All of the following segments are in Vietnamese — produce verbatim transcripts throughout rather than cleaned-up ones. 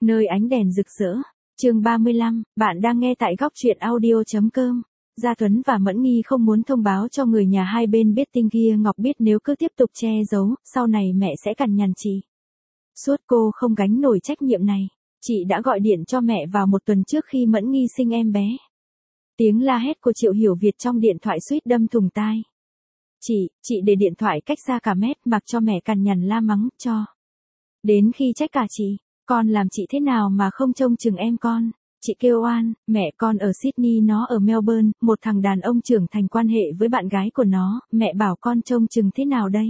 Nơi ánh đèn rực rỡ. Chương ba mươi lăm, bạn đang nghe tại góc truyện audio chấm com. Gia Tuấn và Mẫn Nghi không muốn thông báo cho người nhà hai bên biết Tinh Kia Ngọc biết nếu cứ tiếp tục che giấu, sau này mẹ sẽ cằn nhằn chị. Suốt cô không gánh nổi trách nhiệm này. Chị đã gọi điện cho mẹ vào một tuần trước khi Mẫn Nghi sinh em bé. Tiếng la hét của Triệu Hiểu Việt trong điện thoại suýt đâm thủng tai. Chị, chị để điện thoại cách xa cả mét mặc cho mẹ cằn nhằn la mắng cho. Đến khi trách cả chị, con làm chị thế nào mà không trông chừng em con. Chị kêu oan, mẹ con ở Sydney nó ở Melbourne, một thằng đàn ông trưởng thành quan hệ với bạn gái của nó, mẹ bảo con trông chừng thế nào đây?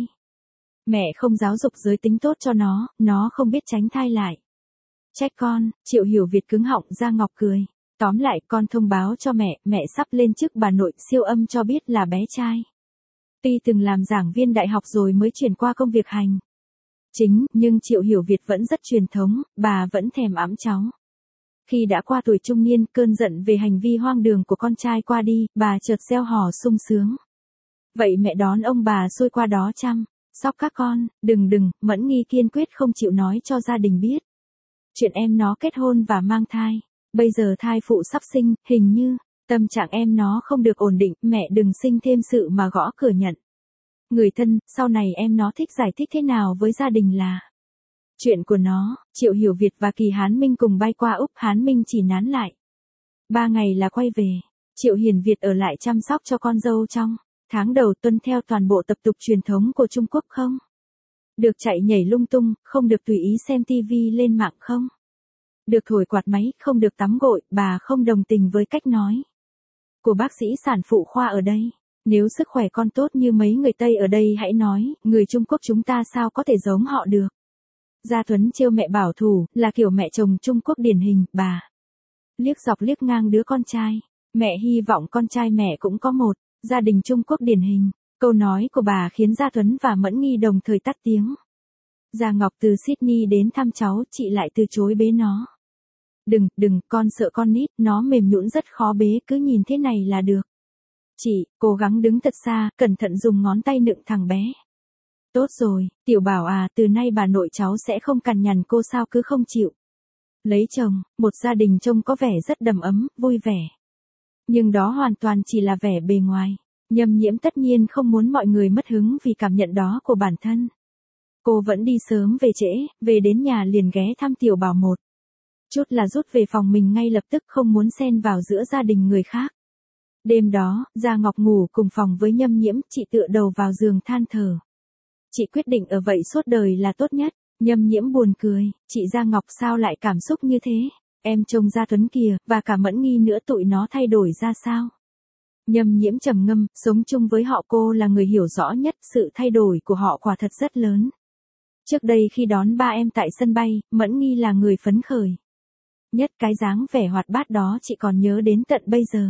Mẹ không giáo dục giới tính tốt cho nó, nó không biết tránh thai lại. Trách con, Triệu Hiểu Việt cứng họng ra Ngọc cười. Tóm lại con thông báo cho mẹ, mẹ sắp lên chức bà nội, siêu âm cho biết là bé trai. Tuy từng làm giảng viên đại học rồi mới chuyển qua công việc hành chính, nhưng Triệu Hiểu Việt vẫn rất truyền thống, bà vẫn thèm ẵm cháu. Khi đã qua tuổi trung niên, cơn giận về hành vi hoang đường của con trai qua đi, bà chợt reo hò sung sướng. Vậy mẹ đón ông bà xuôi qua đó chăm sóc các con, đừng đừng, Mẫn Nghi kiên quyết không chịu nói cho gia đình biết. Chuyện em nó kết hôn và mang thai, bây giờ thai phụ sắp sinh, hình như, tâm trạng em nó không được ổn định, mẹ đừng sinh thêm sự mà gõ cửa nhận. Người thân, sau này em nó thích giải thích thế nào với gia đình là chuyện của nó. Triệu Hiểu Việt và Kỳ Hán Minh cùng bay qua Úc, Hán Minh chỉ nán lại. Ba ngày là quay về. Triệu Hiền Việt ở lại chăm sóc cho con dâu trong tháng đầu, tuân theo toàn bộ tập tục truyền thống của Trung Quốc không? Được chạy nhảy lung tung, không được tùy ý xem tivi lên mạng không? Được thổi quạt máy, không được tắm gội, bà không đồng tình với cách nói của bác sĩ sản phụ khoa ở đây. Nếu sức khỏe con tốt như mấy người Tây ở đây hãy nói, người Trung Quốc chúng ta sao có thể giống họ được. Gia Tuấn trêu mẹ bảo thủ, là kiểu mẹ chồng Trung Quốc điển hình, bà liếc dọc liếc ngang đứa con trai. Mẹ hy vọng con trai mẹ cũng có một gia đình Trung Quốc điển hình. Câu nói của bà khiến Gia Tuấn và Mẫn Nghi đồng thời tắt tiếng. Gia Ngọc từ Sydney đến thăm cháu, chị lại từ chối bế nó. Đừng, đừng, con sợ con nít, nó mềm nhũn rất khó bế, cứ nhìn thế này là được. Chị, cố gắng đứng thật xa, cẩn thận dùng ngón tay nựng thằng bé. Tốt rồi, Tiểu Bảo à, từ nay bà nội cháu sẽ không cằn nhằn cô sao cứ không chịu lấy chồng. Một gia đình trông có vẻ rất đầm ấm, vui vẻ. Nhưng đó hoàn toàn chỉ là vẻ bề ngoài. Nhâm Nhiễm tất nhiên không muốn mọi người mất hứng vì cảm nhận đó của bản thân. Cô vẫn đi sớm về trễ, về đến nhà liền ghé thăm Tiểu Bảo một chút là rút về phòng mình ngay lập tức, không muốn xen vào giữa gia đình người khác. Đêm đó, Gia Ngọc ngủ cùng phòng với Nhâm Nhiễm, chị tựa đầu vào giường than thở. Chị quyết định ở vậy suốt đời là tốt nhất. Nhâm Nhiễm buồn cười, chị Gia Ngọc sao lại cảm xúc như thế? Em trông Gia Tuấn kìa, và cả Mẫn Nghi nữa, tụi nó thay đổi ra sao? Nhâm Nhiễm trầm ngâm, sống chung với họ cô là người hiểu rõ nhất, sự thay đổi của họ quả thật rất lớn. Trước đây khi đón ba em tại sân bay, Mẫn Nghi là người phấn khởi nhất, cái dáng vẻ hoạt bát đó chị còn nhớ đến tận bây giờ.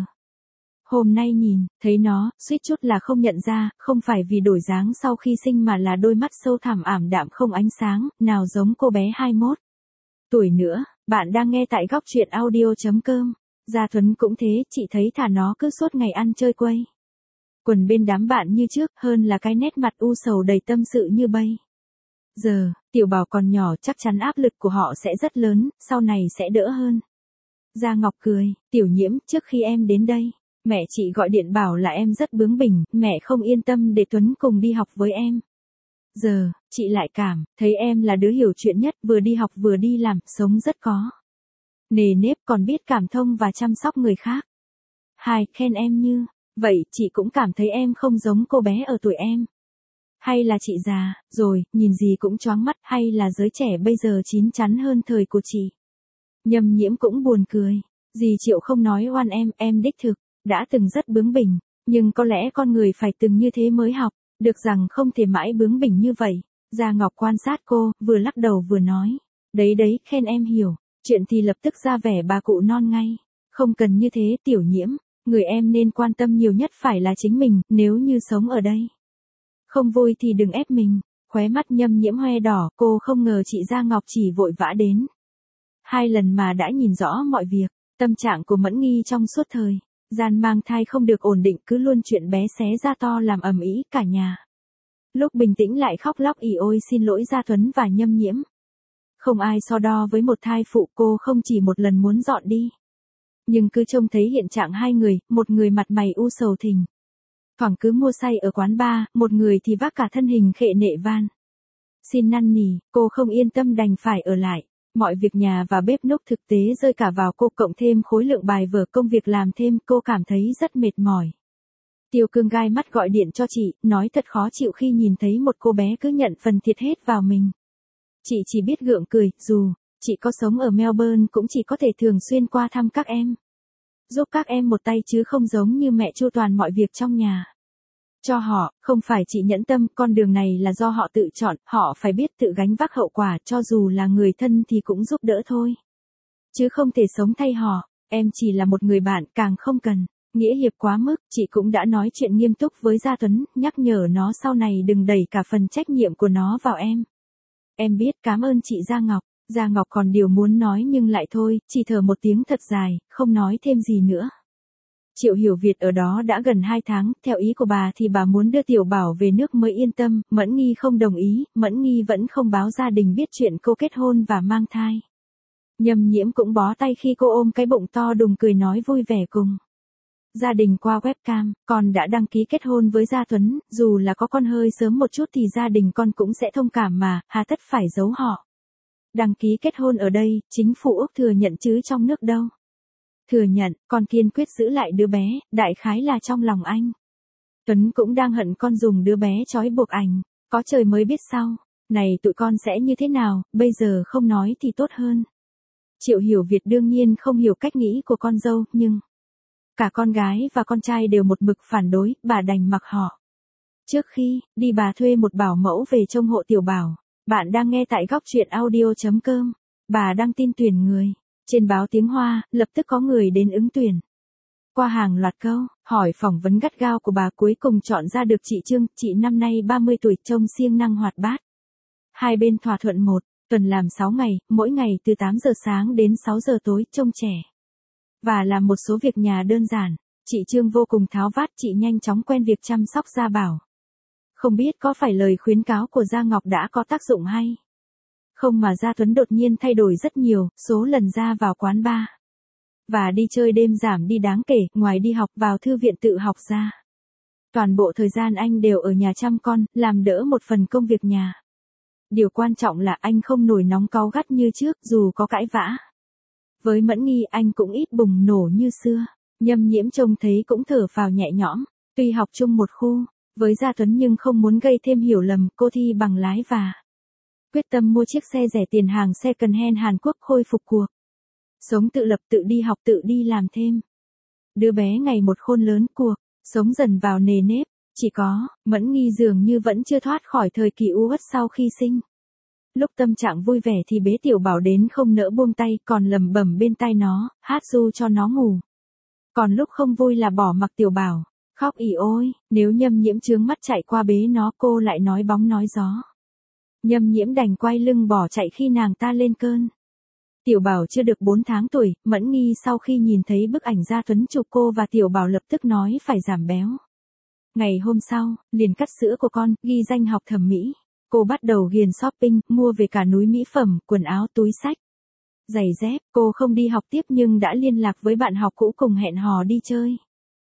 Hôm nay nhìn, thấy nó, suýt chút là không nhận ra, không phải vì đổi dáng sau khi sinh mà là đôi mắt sâu thẳm ảm đạm không ánh sáng, nào giống cô bé hai mươi mốt tuổi nữa. Bạn đang nghe tại góc truyện audio chấm com. Gia Tuấn cũng thế, chị thấy thả nó cứ suốt ngày ăn chơi quây quần bên đám bạn như trước, hơn là cái nét mặt u sầu đầy tâm sự như bây giờ. Tiểu Bảo còn nhỏ, chắc chắn áp lực của họ sẽ rất lớn, sau này sẽ đỡ hơn. Gia Ngọc cười, Tiểu Nhiễm, trước khi em đến đây, mẹ chị gọi điện bảo là em rất bướng bỉnh, mẹ không yên tâm để Tuấn cùng đi học với em. Giờ, chị lại cảm thấy em là đứa hiểu chuyện nhất, vừa đi học vừa đi làm, sống rất có nề nếp, còn biết cảm thông và chăm sóc người khác. Hai, khen em như vậy, chị cũng cảm thấy em không giống cô bé ở tuổi em. Hay là chị già rồi, nhìn gì cũng choáng mắt, hay là giới trẻ bây giờ chín chắn hơn thời của chị. Nhâm Nhiễm cũng buồn cười. Dì Triệu không nói oan em, em đích thực đã từng rất bướng bỉnh, nhưng có lẽ con người phải từng như thế mới học được rằng không thể mãi bướng bỉnh như vậy. Gia Ngọc quan sát cô, vừa lắc đầu vừa nói, đấy đấy, khen em hiểu chuyện thì lập tức ra vẻ bà cụ non ngay. Không cần như thế Tiểu Nhiễm, người em nên quan tâm nhiều nhất phải là chính mình, nếu như sống ở đây không vui thì đừng ép mình. Khóe mắt Nhâm Nhiễm hoe đỏ, cô không ngờ chị Gia Ngọc chỉ vội vã đến hai lần mà đã nhìn rõ mọi việc. Tâm trạng của Mẫn Nghi trong suốt thời gian mang thai không được ổn định, cứ luôn chuyện bé xé ra to làm ầm ĩ cả nhà. Lúc bình tĩnh lại khóc lóc ỉ ôi xin lỗi Gia Tuấn và Nhâm Nhiễm. Không ai so đo với một thai phụ, cô không chỉ một lần muốn dọn đi. Nhưng cứ trông thấy hiện trạng hai người, một người mặt mày u sầu thình thoảng cứ mua say ở quán bar, một người thì vác cả thân hình khệ nệ van xin năn nỉ, cô không yên tâm đành phải ở lại. Mọi việc nhà và bếp núc thực tế rơi cả vào cô, cộng thêm khối lượng bài vở công việc làm thêm, cô cảm thấy rất mệt mỏi. Tiêu Cương gai mắt gọi điện cho chị, nói thật khó chịu khi nhìn thấy một cô bé cứ nhận phần thiệt hết vào mình. Chị chỉ biết gượng cười, dù chị có sống ở Melbourne cũng chỉ có thể thường xuyên qua thăm các em, giúp các em một tay chứ không giống như mẹ chu toàn mọi việc trong nhà. Cho họ, không phải chị nhẫn tâm, con đường này là do họ tự chọn, họ phải biết tự gánh vác hậu quả, cho dù là người thân thì cũng giúp đỡ thôi. Chứ không thể sống thay họ, em chỉ là một người bạn, càng không cần nghĩa hiệp quá mức. Chị cũng đã nói chuyện nghiêm túc với Gia Tuấn, nhắc nhở nó sau này đừng đẩy cả phần trách nhiệm của nó vào em. Em biết, cảm ơn chị Gia Ngọc. Gia Ngọc còn điều muốn nói nhưng lại thôi, chỉ thở một tiếng thật dài, không nói thêm gì nữa. Triệu Hiểu Việt ở đó đã gần hai tháng, theo ý của bà thì bà muốn đưa Tiểu Bảo về nước mới yên tâm, Mẫn Nghi không đồng ý, Mẫn Nghi vẫn không báo gia đình biết chuyện cô kết hôn và mang thai. Nhâm Nhiễm cũng bó tay khi cô ôm cái bụng to đùng cười nói vui vẻ cùng gia đình qua webcam, con đã đăng ký kết hôn với Gia Tuấn, dù là có con hơi sớm một chút thì gia đình con cũng sẽ thông cảm mà, hà tất phải giấu họ. Đăng ký kết hôn ở đây, chính phủ Úc thừa nhận chứ trong nước đâu. Thừa nhận, con kiên quyết giữ lại đứa bé, đại khái là trong lòng anh. Tuấn cũng đang hận con dùng đứa bé trói buộc ảnh, có trời mới biết sau, này tụi con sẽ như thế nào, bây giờ không nói thì tốt hơn. Triệu Hiểu Việt đương nhiên không hiểu cách nghĩ của con dâu, nhưng cả con gái và con trai đều một mực phản đối, bà đành mặc họ. Trước khi đi bà thuê một bảo mẫu về trông hộ Tiểu Bảo. Bạn đang nghe tại góc truyện audio chấm com. Bà đăng tin tuyển người. Trên báo Tiếng Hoa, lập tức có người đến ứng tuyển. Qua hàng loạt câu, hỏi phỏng vấn gắt gao của bà cuối cùng chọn ra được chị Trương, chị năm nay ba mươi tuổi, trông siêng năng hoạt bát. Hai bên thỏa thuận một tuần làm sáu ngày, mỗi ngày từ tám giờ sáng đến sáu giờ tối, trông trẻ. Và làm một số việc nhà đơn giản. Chị Trương vô cùng tháo vát, chị nhanh chóng quen việc chăm sóc Gia Bảo. Không biết có phải lời khuyến cáo của Gia Ngọc đã có tác dụng hay không mà Gia Tuấn đột nhiên thay đổi rất nhiều, số lần ra vào quán bar và đi chơi đêm giảm đi đáng kể, ngoài đi học vào thư viện tự học ra. Toàn bộ thời gian anh đều ở nhà chăm con, làm đỡ một phần công việc nhà. Điều quan trọng là anh không nổi nóng cáu gắt như trước, dù có cãi vã với Mẫn Nghi anh cũng ít bùng nổ như xưa. Nhâm Nhiễm trông thấy cũng thở phào nhẹ nhõm, tuy học chung một khu với Gia Tuấn nhưng không muốn gây thêm hiểu lầm, cô thi bằng lái và quyết tâm mua chiếc xe rẻ tiền hàng second hand Hàn Quốc khôi phục cuộc sống tự lập, tự đi học, tự đi làm thêm. Đứa bé ngày một khôn lớn, cuộc sống dần vào nề nếp. Chỉ có Mẫn Nghi dường như vẫn chưa thoát khỏi thời kỳ u uất sau khi sinh. Lúc tâm trạng vui vẻ thì bế Tiểu Bảo đến không nỡ buông tay, còn lầm bẩm bên tai nó, hát ru cho nó ngủ. Còn lúc không vui là bỏ mặc Tiểu Bảo khóc ỉ ôi. Nếu Nhâm Nhiễm chướng mắt chạy qua bế nó, cô lại nói bóng nói gió. Nhâm Nhiễm đành quay lưng bỏ chạy khi nàng ta lên cơn. Tiểu Bảo chưa được bốn tháng tuổi, Mẫn Nghi sau khi nhìn thấy bức ảnh Gia Tuấn chụp cô và Tiểu Bảo lập tức nói phải giảm béo. Ngày hôm sau, liền cắt sữa của con, ghi danh học thẩm mỹ. Cô bắt đầu ghiền shopping, mua về cả núi mỹ phẩm, quần áo, túi xách, giày dép. Cô không đi học tiếp nhưng đã liên lạc với bạn học cũ cùng hẹn hò đi chơi.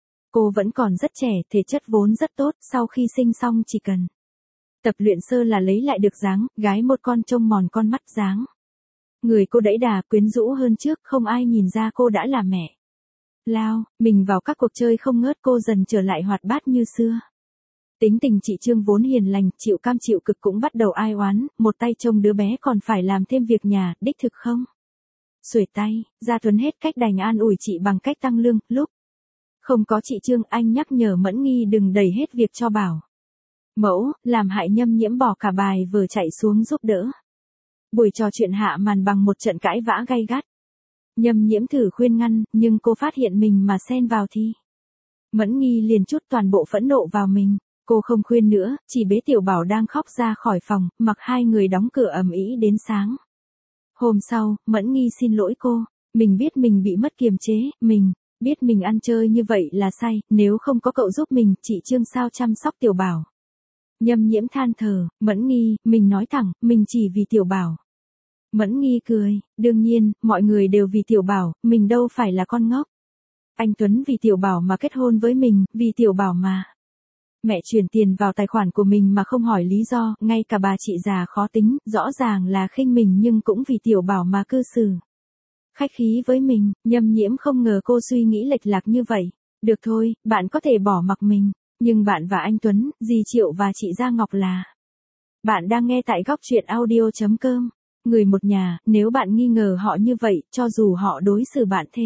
Cô vẫn còn rất trẻ, thể chất vốn rất tốt, sau khi sinh xong chỉ cần tập luyện sơ là lấy lại được dáng, gái một con trông mòn con mắt dáng. Người cô đẫy đà, quyến rũ hơn trước, không ai nhìn ra cô đã là mẹ. Lao, mình vào các cuộc chơi không ngớt, cô dần trở lại hoạt bát như xưa. Tính tình chị Trương vốn hiền lành, chịu cam chịu cực cũng bắt đầu ai oán, một tay trông đứa bé còn phải làm thêm việc nhà, đích thực không? Xuể tay, Gia Tuấn hết cách đành an ủi chị bằng cách tăng lương, lúc không có chị Trương anh nhắc nhở Mẫn Nghi đừng đẩy hết việc cho Bảo mẫu, làm hại Nhâm Nhiễm bỏ cả bài vừa chạy xuống giúp đỡ. Buổi trò chuyện hạ màn bằng một trận cãi vã gay gắt. Nhâm Nhiễm thử khuyên ngăn, nhưng cô phát hiện mình mà xen vào thì Mẫn Nghi liền trút toàn bộ phẫn nộ vào mình. Cô không khuyên nữa, chỉ bế Tiểu Bảo đang khóc ra khỏi phòng, mặc hai người đóng cửa ầm ĩ đến sáng. Hôm sau, Mẫn Nghi xin lỗi cô, mình biết mình bị mất kiềm chế, mình biết mình ăn chơi như vậy là sai, nếu không có cậu giúp mình, chị Trương sao chăm sóc Tiểu Bảo. Nhâm Nhiễm than thở, Mẫn Nghi, mình nói thẳng, mình chỉ vì Tiểu Bảo Mẫn Nghi cười, đương nhiên, mọi người đều vì Tiểu Bảo, mình đâu phải là con ngốc. Anh Tuấn vì Tiểu Bảo mà kết hôn với mình, vì Tiểu Bảo mà. Mẹ chuyển tiền vào tài khoản của mình mà không hỏi lý do, ngay cả bà chị già khó tính, rõ ràng là khinh mình nhưng cũng vì Tiểu Bảo mà cư xử. Khách khí với mình, Nhâm Nhiễm không ngờ cô suy nghĩ lệch lạc như vậy. Được thôi, bạn có thể bỏ mặc mình, nhưng bạn và anh Tuấn, dì Triệu và chị Gia Ngọc là. Bạn đang nghe tại góc truyện audio.com. Người một nhà, nếu bạn nghi ngờ họ như vậy, cho dù họ đối xử bạn thế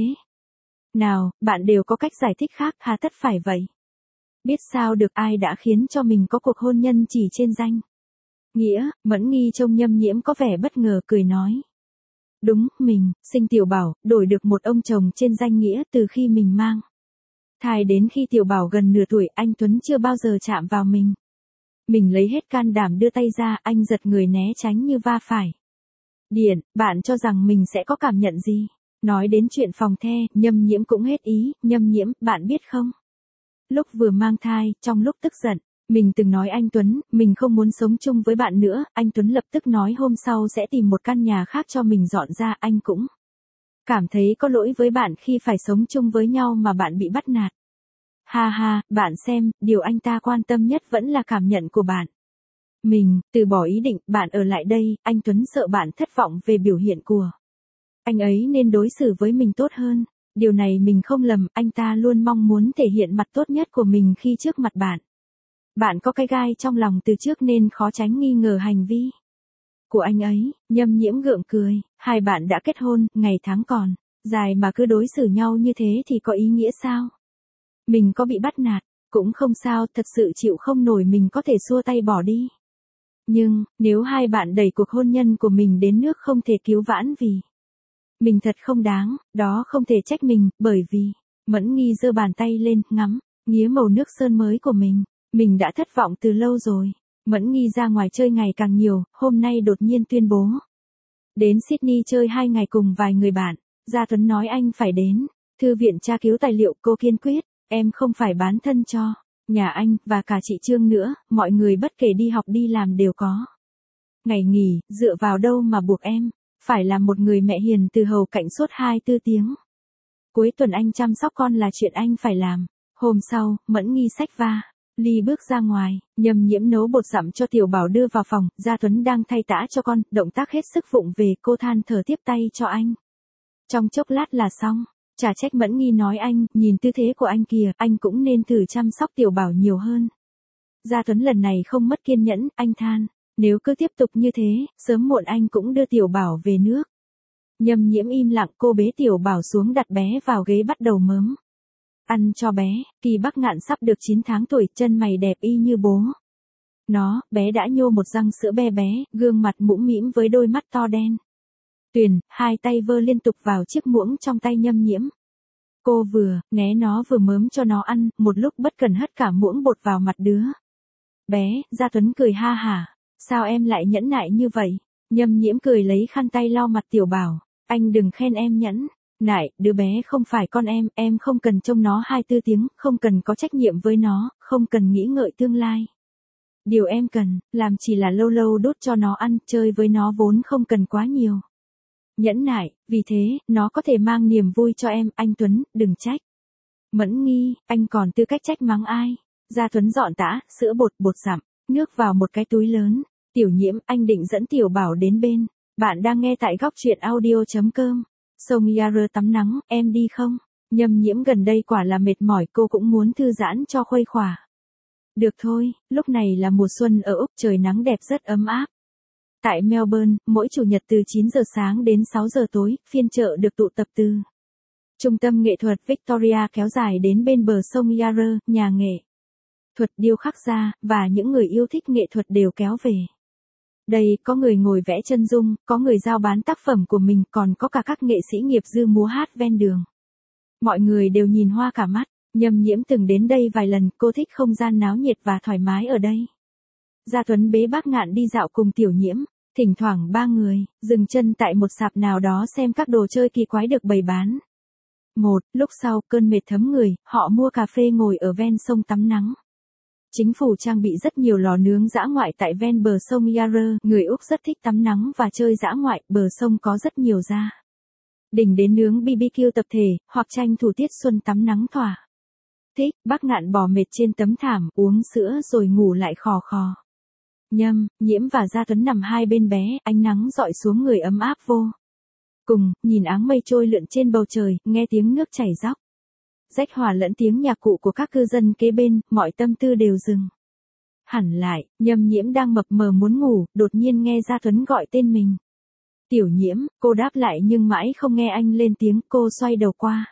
nào, bạn đều có cách giải thích khác, hà tất phải vậy. Biết sao được, ai đã khiến cho mình có cuộc hôn nhân chỉ trên danh nghĩa. Mẫn Nghi trông Nhâm Nhiễm có vẻ bất ngờ, cười nói. Đúng, mình, sinh Tiểu Bảo, đổi được một ông chồng trên danh nghĩa từ khi mình mang thai đến khi Tiểu Bảo gần nửa tuổi, anh Tuấn chưa bao giờ chạm vào mình. Mình lấy hết can đảm đưa tay ra, anh giật người né tránh như va phải điện. Bạn cho rằng mình sẽ có cảm nhận gì? Nói đến chuyện phòng the, Nhâm Nhiễm cũng hết ý. Nhâm Nhiễm, bạn biết không? Lúc vừa mang thai, trong lúc tức giận, mình từng nói anh Tuấn, mình không muốn sống chung với bạn nữa. Anh Tuấn lập tức nói hôm sau sẽ tìm một căn nhà khác cho mình dọn ra. Anh cũng cảm thấy có lỗi với bạn khi phải sống chung với nhau mà bạn bị bắt nạt. Ha ha, bạn xem, điều anh ta quan tâm nhất vẫn là cảm nhận của bạn. Mình, từ bỏ ý định, bạn ở lại đây. Anh Tuấn sợ bạn thất vọng về biểu hiện của anh ấy nên đối xử với mình tốt hơn. Điều này mình không lầm, anh ta luôn mong muốn thể hiện mặt tốt nhất của mình khi trước mặt bạn. Bạn có cái gai trong lòng từ trước nên khó tránh nghi ngờ hành vi của anh ấy. Nhâm Nhiễm gượng cười, hai bạn đã kết hôn, ngày tháng còn dài mà cứ đối xử nhau như thế thì có ý nghĩa sao? Mình có bị bắt nạt, cũng không sao, thật sự chịu không nổi mình có thể xua tay bỏ đi. Nhưng, nếu hai bạn đẩy cuộc hôn nhân của mình đến nước không thể cứu vãn vì mình thật không đáng, đó không thể trách mình, bởi vì, Mẫn Nghi giơ bàn tay lên, ngắm, nghía màu nước sơn mới của mình. Mình đã thất vọng từ lâu rồi. Mẫn Nghi ra ngoài chơi ngày càng nhiều, hôm nay đột nhiên tuyên bố đến Sydney chơi hai ngày cùng vài người bạn. Gia Tuấn nói anh phải đến thư viện tra cứu tài liệu, cô kiên quyết, em không phải bán thân cho nhà anh, và cả chị Trương nữa, mọi người bất kể đi học đi làm đều có ngày nghỉ, dựa vào đâu mà buộc em phải là một người mẹ hiền từ hầu cạnh suốt hai mươi tư tiếng. Cuối tuần anh chăm sóc con là chuyện anh phải làm. Hôm sau, Mẫn Nghi xách va ly bước ra ngoài, Nhâm Nhiễm nấu bột dặm cho Tiểu Bảo đưa vào phòng. Gia Tuấn đang thay tã cho con, động tác hết sức vụng về, cô than thở tiếp tay cho anh. Trong chốc lát là xong. Chả trách Mẫn Nghi nói anh, nhìn tư thế của anh kìa, anh cũng nên thử chăm sóc Tiểu Bảo nhiều hơn. Gia Tuấn lần này không mất kiên nhẫn, anh than, nếu cứ tiếp tục như thế, sớm muộn anh cũng đưa Tiểu Bảo về nước. Nhâm Nhiễm im lặng, cô bế Tiểu Bảo xuống đặt bé vào ghế bắt đầu mớm ăn cho bé. Kỳ Bắc Ngạn sắp được chín tháng tuổi, chân mày đẹp y như bố nó, bé đã nhô một răng sữa be bé, gương mặt mũm mĩm với đôi mắt to đen tuyền, hai tay vơ liên tục vào chiếc muỗng trong tay Nhâm Nhiễm. Cô vừa né nó vừa mớm cho nó ăn, một lúc bất cần hất cả muỗng bột vào mặt đứa bé. Gia Tuấn cười ha hả, sao em lại nhẫn nại như vậy? Nhâm Nhiễm cười lấy khăn tay lau mặt Tiểu Bảo, anh đừng khen em nhẫn nại, đứa bé không phải con em, em không cần trông nó hai mươi tư tiếng, không cần có trách nhiệm với nó, không cần nghĩ ngợi tương lai. Điều em cần làm chỉ là lâu lâu đút cho nó ăn, chơi với nó vốn không cần quá nhiều nhẫn nại, vì thế, nó có thể mang niềm vui cho em. Anh Tuấn, đừng trách Mẫn Nghi, anh còn tư cách trách mắng ai? Gia Tuấn dọn tã, sữa bột, bột dặm, nước vào một cái túi lớn. Tiểu Nhiễm, anh định dẫn Tiểu Bảo đến bên. Bạn đang nghe tại góc truyện audio.com. Sông Yara tắm nắng, em đi không? Nhâm Nhiễm gần đây quả là mệt mỏi, cô cũng muốn thư giãn cho khuây khỏa. Được thôi, lúc này là mùa xuân ở Úc, trời nắng đẹp rất ấm áp. Tại Melbourne, mỗi chủ nhật từ chín giờ sáng đến sáu giờ tối, phiên chợ được tụ tập từ Trung tâm nghệ thuật Victoria kéo dài đến bên bờ sông Yarra, nhà nghệ thuật điêu khắc gia, và những người yêu thích nghệ thuật đều kéo về. Đây, có người ngồi vẽ chân dung, có người giao bán tác phẩm của mình, còn có cả các nghệ sĩ nghiệp dư múa hát ven đường. Mọi người đều nhìn hoa cả mắt. Nhâm Nhiễm từng đến đây vài lần, cô thích không gian náo nhiệt và thoải mái ở đây. Gia Tuấn bế Bác Ngạn đi dạo cùng Tiểu Nhiễm, thỉnh thoảng ba người dừng chân tại một sạp nào đó xem các đồ chơi kỳ quái được bày bán. Một lúc sau, cơn mệt thấm người, họ mua cà phê ngồi ở ven sông tắm nắng. Chính phủ trang bị rất nhiều lò nướng dã ngoại tại ven bờ sông Yarra, người Úc rất thích tắm nắng và chơi dã ngoại, bờ sông có rất nhiều gia đình đến nướng bê bê kiu tập thể, hoặc tranh thủ tiết xuân tắm nắng thỏa thích. Bác Ngạn bò mệt trên tấm thảm, uống sữa rồi ngủ lại khò khò. Nhâm, Nhiễm và Gia Tuấn nằm hai bên bé, ánh nắng dọi xuống người ấm áp vô cùng, nhìn áng mây trôi lượn trên bầu trời, nghe tiếng nước chảy róc rách hòa lẫn tiếng nhạc cụ của các cư dân kế bên, mọi tâm tư đều dừng hẳn lại. Nhâm Nhiễm đang mập mờ muốn ngủ, đột nhiên nghe Gia Tuấn gọi tên mình. Tiểu Nhiễm, cô đáp lại nhưng mãi không nghe anh lên tiếng, cô xoay đầu qua.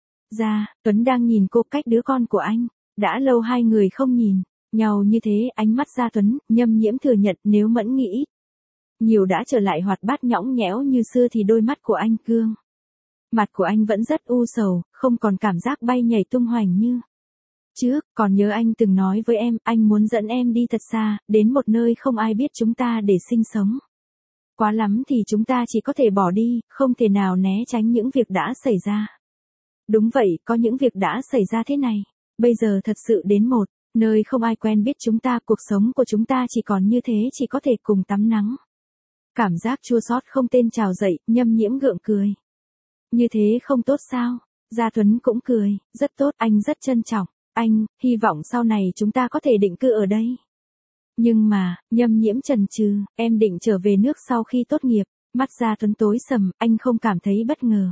Gia Tuấn đang nhìn cô, cách đứa con của anh. Đã lâu hai người không nhìn nhau như thế, ánh mắt Gia Tuấn, Nhâm Nhiễm thừa nhận nếu Mẫn nghĩ nhiều đã trở lại hoạt bát nhõng nhẽo như xưa thì đôi mắt của anh gương. Mặt của anh vẫn rất u sầu, không còn cảm giác bay nhảy tung hoành như trước. Còn nhớ anh từng nói với em, anh muốn dẫn em đi thật xa, đến một nơi không ai biết chúng ta để sinh sống. Quá lắm thì chúng ta chỉ có thể bỏ đi, không thể nào né tránh những việc đã xảy ra. Đúng vậy, có những việc đã xảy ra thế này. Bây giờ thật sự đến một nơi không ai quen biết chúng ta, cuộc sống của chúng ta chỉ còn như thế, chỉ có thể cùng tắm nắng. Cảm giác chua xót không tên trào dậy, Nhâm Nhiễm gượng cười. Như thế không tốt sao? Gia Tuấn cũng cười, rất tốt, anh rất trân trọng. Anh, hy vọng sau này chúng ta có thể định cư ở đây. Nhưng mà, Nhâm Nhiễm chần chừ, em định trở về nước sau khi tốt nghiệp. Mắt Gia Tuấn tối sầm, anh không cảm thấy bất ngờ.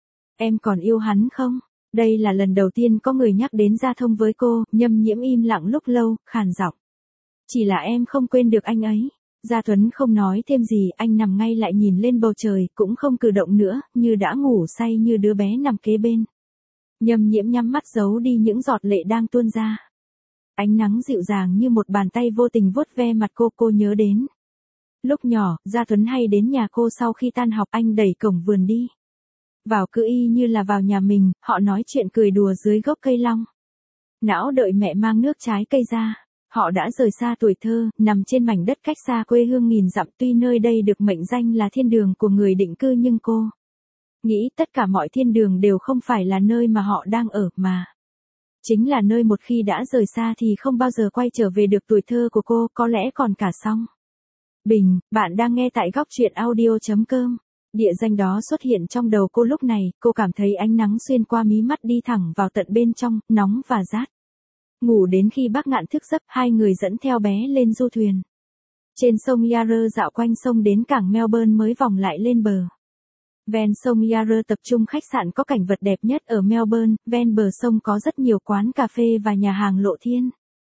Em còn yêu hắn không? Đây là lần đầu tiên có người nhắc đến Gia Thông với cô, Nhâm Nhiễm im lặng lúc lâu, khàn giọng. Chỉ là em không quên được anh ấy. Gia Tuấn không nói thêm gì, anh nằm ngay lại nhìn lên bầu trời, cũng không cử động nữa, như đã ngủ say như đứa bé nằm kế bên. Nhâm Nhiễm nhắm mắt giấu đi những giọt lệ đang tuôn ra. Ánh nắng dịu dàng như một bàn tay vô tình vuốt ve mặt cô, cô nhớ đến. Lúc nhỏ, Gia Tuấn hay đến nhà cô sau khi tan học, anh đẩy cổng vườn đi vào cứ y như là vào nhà mình, họ nói chuyện cười đùa dưới gốc cây long. Não đợi mẹ mang nước trái cây ra. Họ đã rời xa tuổi thơ, nằm trên mảnh đất cách xa quê hương nghìn dặm, tuy nơi đây được mệnh danh là thiên đường của người định cư nhưng cô nghĩ tất cả mọi thiên đường đều không phải là nơi mà họ đang ở mà chính là nơi một khi đã rời xa thì không bao giờ quay trở về được. Tuổi thơ của cô có lẽ còn cả song bình. Bạn đang nghe tại góc truyện audio chấm com. Địa danh đó xuất hiện trong đầu cô lúc này, cô cảm thấy ánh nắng xuyên qua mí mắt đi thẳng vào tận bên trong, nóng và rát. Ngủ đến khi bác Ngạn thức giấc, hai người dẫn theo bé lên du thuyền. Trên sông Yarra dạo quanh sông đến cảng Melbourne mới vòng lại lên bờ. Ven sông Yarra tập trung khách sạn có cảnh vật đẹp nhất ở Melbourne, ven bờ sông có rất nhiều quán cà phê và nhà hàng lộ thiên.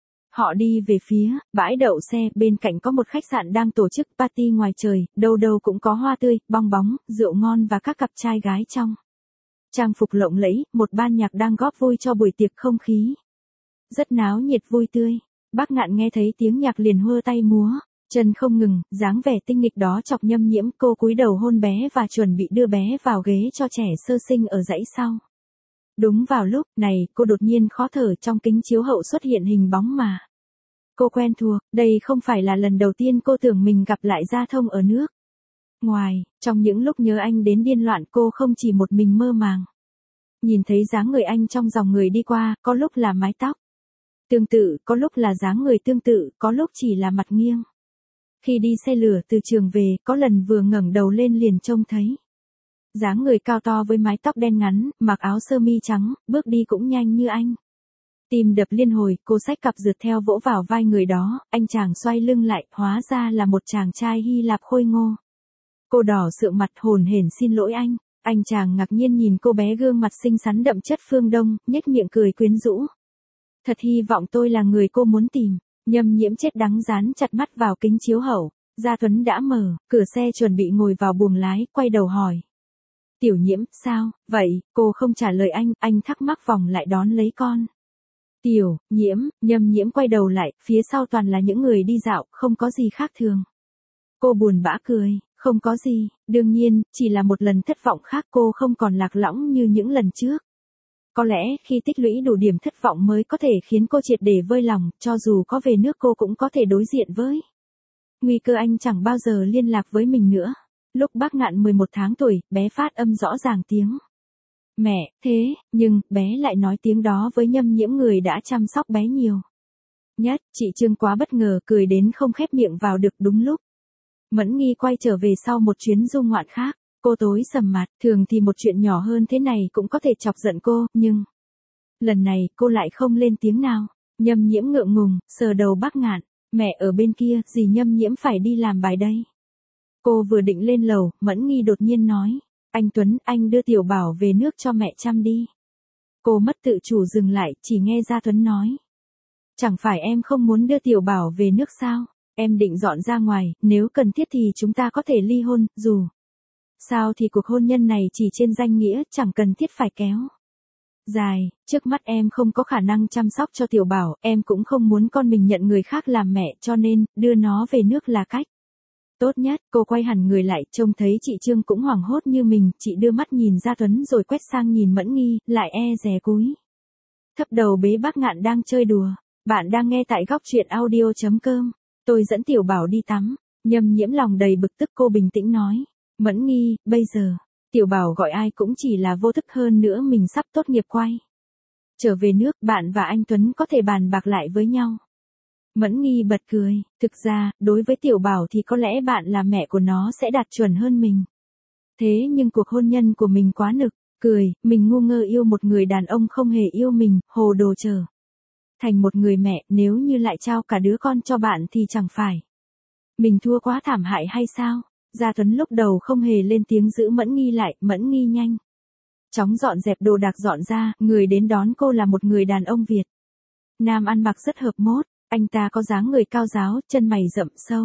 Họ đi về phía bãi đậu xe, bên cạnh có một khách sạn đang tổ chức party ngoài trời, đâu đâu cũng có hoa tươi, bong bóng, rượu ngon và các cặp trai gái trong trang phục lộng lẫy, một ban nhạc đang góp vui cho buổi tiệc, không khí rất náo nhiệt vui tươi. Bác Ngạn nghe thấy tiếng nhạc liền hơ tay múa chân không ngừng, dáng vẻ tinh nghịch đó chọc Nhâm Nhiễm. Cô cúi đầu hôn bé và chuẩn bị đưa bé vào ghế cho trẻ sơ sinh ở dãy sau. Đúng vào lúc này, cô đột nhiên khó thở, trong kính chiếu hậu xuất hiện hình bóng mà cô quen thuộc. Đây không phải là lần đầu tiên cô tưởng mình gặp lại Gia Thông ở nước ngoài. Trong những lúc nhớ anh đến điên loạn, cô không chỉ một mình mơ màng nhìn thấy dáng người anh trong dòng người đi qua, có lúc là mái tóc tương tự, có lúc là dáng người tương tự, có lúc chỉ là mặt nghiêng. Khi đi xe lửa từ trường về, có lần vừa ngẩng đầu lên liền trông thấy dáng người cao to với mái tóc đen ngắn, mặc áo sơ mi trắng, bước đi cũng nhanh như anh. Tim đập liên hồi, cô xách cặp rượt theo vỗ vào vai người đó, anh chàng xoay lưng lại, hóa ra là một chàng trai Hy Lạp khôi ngô. Cô đỏ sượng mặt hồn hển xin lỗi anh. Anh chàng ngạc nhiên nhìn cô bé gương mặt xinh xắn đậm chất phương Đông, nhếch miệng cười quyến rũ. Thật hy vọng tôi là người cô muốn tìm. Nhâm Nhiễm chết đắng dán chặt mắt vào kính chiếu hậu. Gia Tuấn đã mở cửa xe chuẩn bị ngồi vào buồng lái, quay đầu hỏi. Tiểu Nhiễm, sao, vậy? Cô không trả lời anh, anh thắc mắc vòng lại đón lấy con. Tiểu Nhiễm, Nhâm Nhiễm quay đầu lại, phía sau toàn là những người đi dạo, không có gì khác thường. Cô buồn bã cười, không có gì, đương nhiên, chỉ là một lần thất vọng khác, cô không còn lạc lõng như những lần trước. Có lẽ khi tích lũy đủ điểm thất vọng mới có thể khiến cô triệt để vơi lòng, cho dù có về nước cô cũng có thể đối diện với nguy cơ anh chẳng bao giờ liên lạc với mình nữa. Lúc bác Ngạn mười một tháng tuổi, bé phát âm rõ ràng tiếng mẹ, thế, nhưng bé lại nói tiếng đó với Nhâm Nhiễm, người đã chăm sóc bé nhiều Nhất, chị Trương quá bất ngờ cười đến không khép miệng vào được đúng lúc. Mẫn Nghi quay trở về sau một chuyến du ngoạn khác, cô tối sầm mặt, thường thì một chuyện nhỏ hơn thế này cũng có thể chọc giận cô, nhưng lần này cô lại không lên tiếng nào. Nhâm Nhiễm ngượng ngùng, sờ đầu Bác Ngạn, mẹ ở bên kia, dì Nhâm Nhiễm phải đi làm bài đây. Cô vừa định lên lầu, Mẫn Nghi đột nhiên nói, anh Tuấn, anh đưa Tiểu Bảo về nước cho mẹ chăm đi. Cô mất tự chủ dừng lại, chỉ nghe Gia Tuấn nói. Chẳng phải em không muốn đưa Tiểu Bảo về nước sao? Em định dọn ra ngoài, nếu cần thiết thì chúng ta có thể ly hôn, dù sao thì cuộc hôn nhân này chỉ trên danh nghĩa, chẳng cần thiết phải kéo dài. Trước mắt em không có khả năng chăm sóc cho Tiểu Bảo, em cũng không muốn con mình nhận người khác làm mẹ, cho nên, đưa nó về nước là cách tốt nhất. Cô quay hẳn người lại, trông thấy chị Trương cũng hoảng hốt như mình, chị đưa mắt nhìn Gia Tuấn rồi quét sang nhìn Mẫn Nghi, lại e dè cúi thấp đầu bế Bác Ngạn đang chơi đùa. Bạn đang nghe tại góc truyện audio chấm com. Tôi dẫn Tiểu Bảo đi tắm. Nhâm Nhiễm lòng đầy bực tức, cô bình tĩnh nói. Mẫn Nghi, bây giờ, Tiểu Bảo gọi ai cũng chỉ là vô thức, hơn nữa mình sắp tốt nghiệp quay trở về nước, bạn và anh Tuấn có thể bàn bạc lại với nhau. Mẫn Nghi bật cười, thực ra, đối với Tiểu Bảo thì có lẽ bạn là mẹ của nó sẽ đạt chuẩn hơn mình. Thế nhưng cuộc hôn nhân của mình quá nực, cười, mình ngu ngơ yêu một người đàn ông không hề yêu mình, hồ đồ trở thành một người mẹ, nếu như lại trao cả đứa con cho bạn thì chẳng phải mình thua quá thảm hại hay sao? Gia Tuấn lúc đầu không hề lên tiếng giữ Mẫn Nghi lại, Mẫn Nghi nhanh chóng dọn dẹp đồ đạc dọn ra, người đến đón cô là một người đàn ông Việt Nam ăn mặc rất hợp mốt, anh ta có dáng người cao ráo, chân mày rậm sâu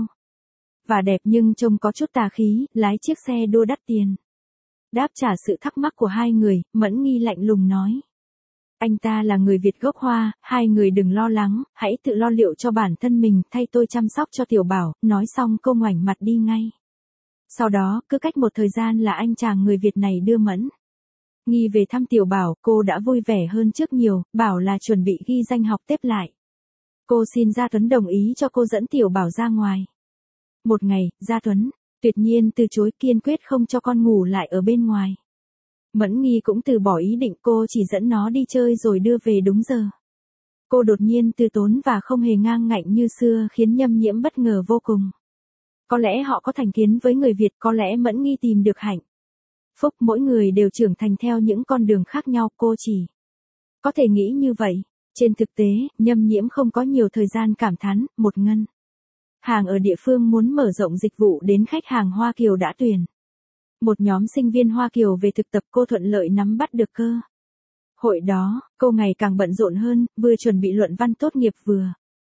và đẹp nhưng trông có chút tà khí, lái chiếc xe đua đắt tiền. Đáp trả sự thắc mắc của hai người, Mẫn Nghi lạnh lùng nói. Anh ta là người Việt gốc Hoa, hai người đừng lo lắng, hãy tự lo liệu cho bản thân mình, thay tôi chăm sóc cho Tiểu Bảo. Nói xong cô ngoảnh mặt đi ngay. Sau đó, cứ cách một thời gian là anh chàng người Việt này đưa Mẫn Nghi về thăm Tiểu Bảo, cô đã vui vẻ hơn trước nhiều, bảo là chuẩn bị ghi danh học tiếp lại. Cô xin Gia Tuấn đồng ý cho cô dẫn Tiểu Bảo ra ngoài. Một ngày, Gia Tuấn tuyệt nhiên từ chối, kiên quyết không cho con ngủ lại ở bên ngoài. Mẫn Nghi cũng từ bỏ ý định, cô chỉ dẫn nó đi chơi rồi đưa về đúng giờ. Cô đột nhiên từ tốn và không hề ngang ngạnh như xưa khiến Nhâm Nhiễm bất ngờ vô cùng. Có lẽ họ có thành kiến với người Việt, có lẽ Mẫn Nghi tìm được hạnh phúc, mỗi người đều trưởng thành theo những con đường khác nhau, cô chỉ có thể nghĩ như vậy. Trên thực tế, Nhâm Nhiễm không có nhiều thời gian cảm thán, một ngân hàng ở địa phương muốn mở rộng dịch vụ đến khách hàng Hoa Kiều đã tuyển một nhóm sinh viên Hoa Kiều về thực tập, cô thuận lợi nắm bắt được cơ hội đó. Cô ngày càng bận rộn hơn, vừa chuẩn bị luận văn tốt nghiệp vừa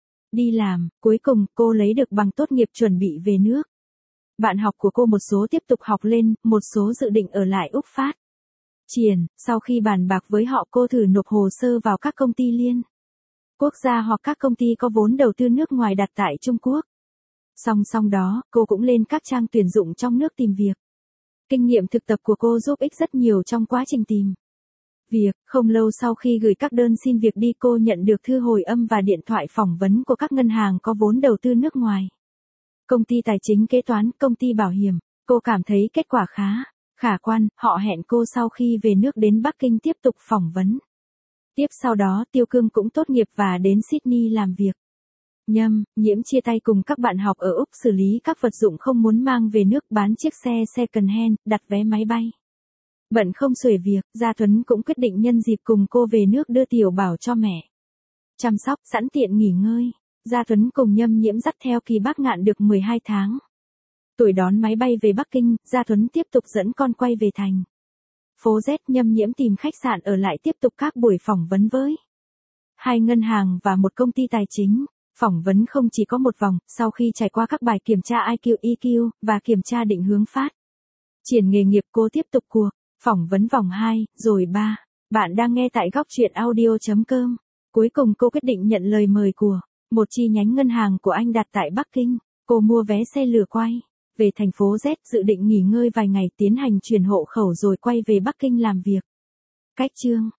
đi làm, cuối cùng cô lấy được bằng tốt nghiệp chuẩn bị về nước. Bạn học của cô một số tiếp tục học lên, một số dự định ở lại Úc phát triển. Sau khi bàn bạc với họ, cô thử nộp hồ sơ vào các công ty liên quốc gia hoặc các công ty có vốn đầu tư nước ngoài đặt tại Trung Quốc. Song song đó, cô cũng lên các trang tuyển dụng trong nước tìm việc. Kinh nghiệm thực tập của cô giúp ích rất nhiều trong quá trình tìm việc. Không lâu sau khi gửi các đơn xin việc đi, cô nhận được thư hồi âm và điện thoại phỏng vấn của các ngân hàng có vốn đầu tư nước ngoài, công ty tài chính kế toán, công ty bảo hiểm. Cô cảm thấy kết quả khá khả quan, họ hẹn cô sau khi về nước đến Bắc Kinh tiếp tục phỏng vấn. Tiếp sau đó, Tiêu Cương cũng tốt nghiệp và đến Sydney làm việc. Nhâm Nhiễm chia tay cùng các bạn học ở Úc, xử lý các vật dụng không muốn mang về nước, bán chiếc xe second hand, đặt vé máy bay. Bận không xuể việc, Gia Tuấn cũng quyết định nhân dịp cùng cô về nước đưa Tiểu Bảo cho mẹ chăm sóc, sẵn tiện nghỉ ngơi. Gia Tuấn cùng Nhâm Nhiễm dắt theo Kỳ Bác Ngạn được mười hai tháng tuổi đón máy bay về Bắc Kinh. Gia Tuấn tiếp tục dẫn con quay về thành phố Z. Nhâm Nhiễm tìm khách sạn ở lại, tiếp tục các buổi phỏng vấn với hai ngân hàng và một công ty tài chính. Phỏng vấn không chỉ có một vòng, sau khi trải qua các bài kiểm tra I Q, E Q và kiểm tra định hướng phát triển nghề nghiệp, cô tiếp tục cuộc phỏng vấn vòng hai, rồi ba. Bạn đang nghe tại góc truyện audio chấm com. Cuối cùng cô quyết định nhận lời mời của một chi nhánh ngân hàng của anh đặt tại Bắc Kinh. Cô mua vé xe lửa quay về thành phố Z, dự định nghỉ ngơi vài ngày, tiến hành chuyển hộ khẩu rồi quay về Bắc Kinh làm việc. Cách chương